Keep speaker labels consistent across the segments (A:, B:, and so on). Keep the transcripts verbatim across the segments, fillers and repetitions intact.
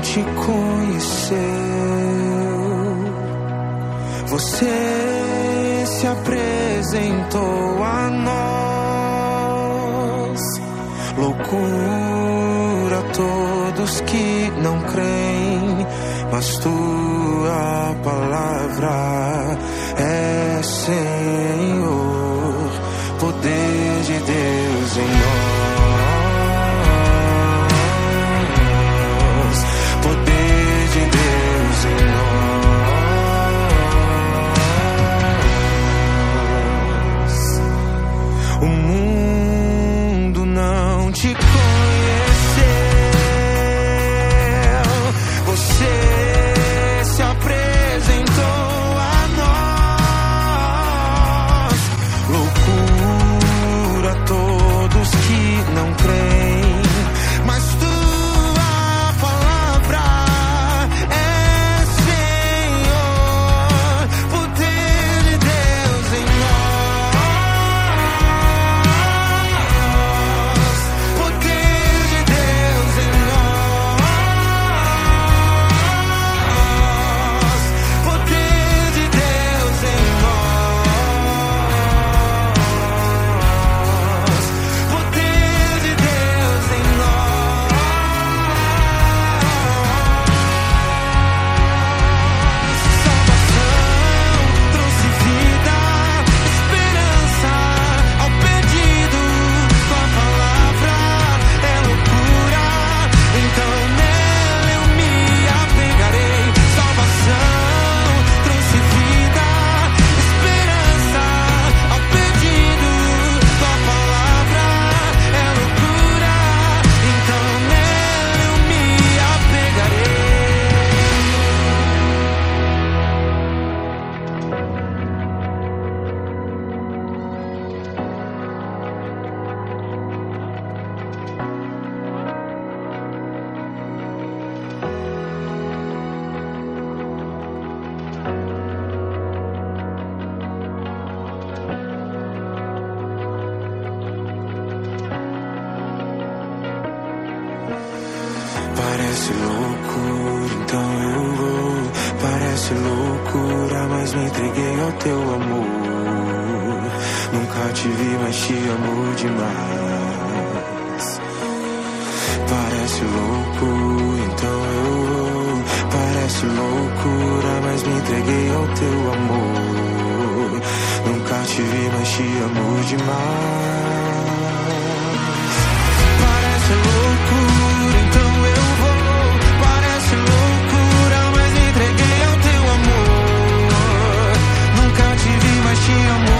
A: te conheceu. Você se apresentou a nós. Loucura a todos que não creem, mas tua palavra é Senhor, poder de Deus em nós, poder de Deus em nós. O mundo não te conheceu, você se apresentou a nós. Loucura a todos que não creem, mas tua palavra é Senhor, poder de Deus em nós, poder de Deus em nós, poder de Deus em nós, poder de Deus em nós. Salvação trouxe vida, esperança ao perdido. Tua palavra é loucura, então nela eu me apegarei. Salvação trouxe vida, esperança ao perdido. Tua palavra é loucura, então nela eu me apegarei. Parece loucura, então eu vou. Parece loucura, mas me entreguei ao teu amor. Nunca te vi, mas te amo demais. Parece loucura, então eu vou. Parece loucura, mas me entreguei ao teu amor. Nunca te vi, mas te amo demais. Parece loucura, então eu vou. Parece loucura, mas me entreguei ao teu amor. Nunca te vi, mas te amo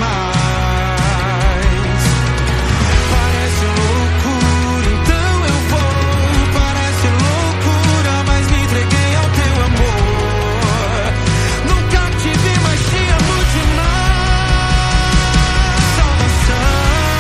A: demais. Parece loucura, então eu vou. Parece loucura, mas me entreguei ao teu amor. Nunca te vi, mas te amo demais. Salvação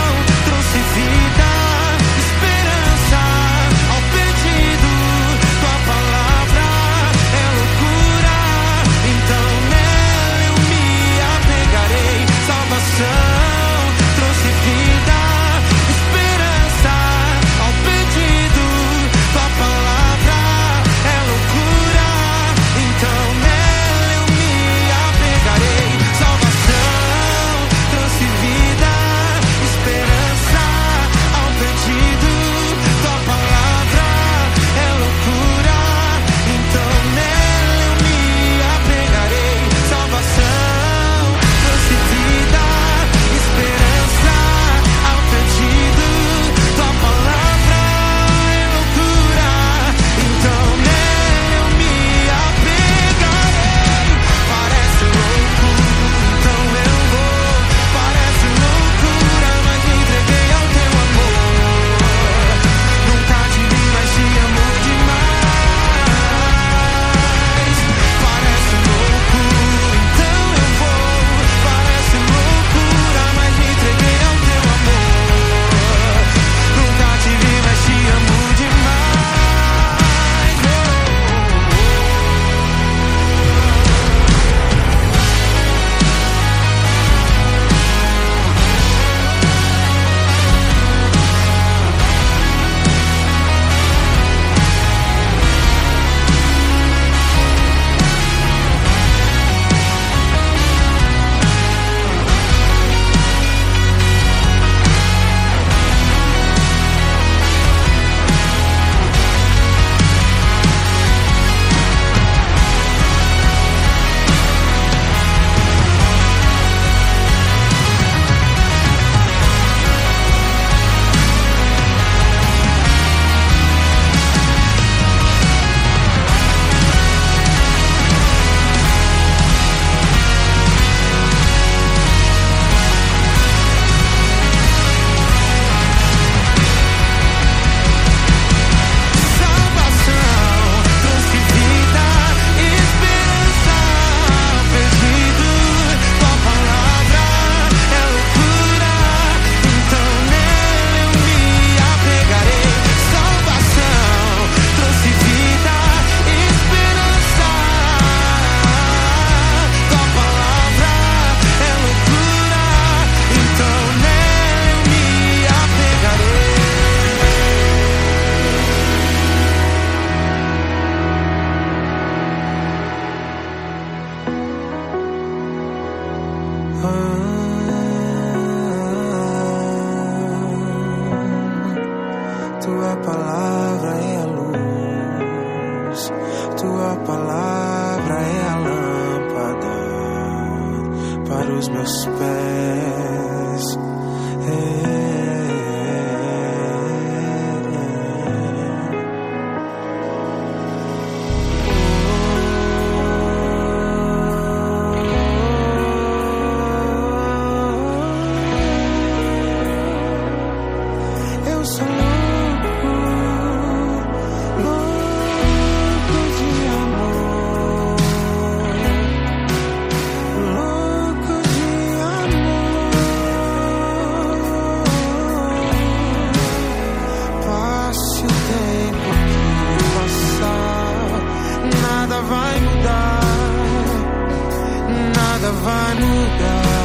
A: tua palavra é a lâmpada para os meus pés. É. Vai mudar, nada vai mudar.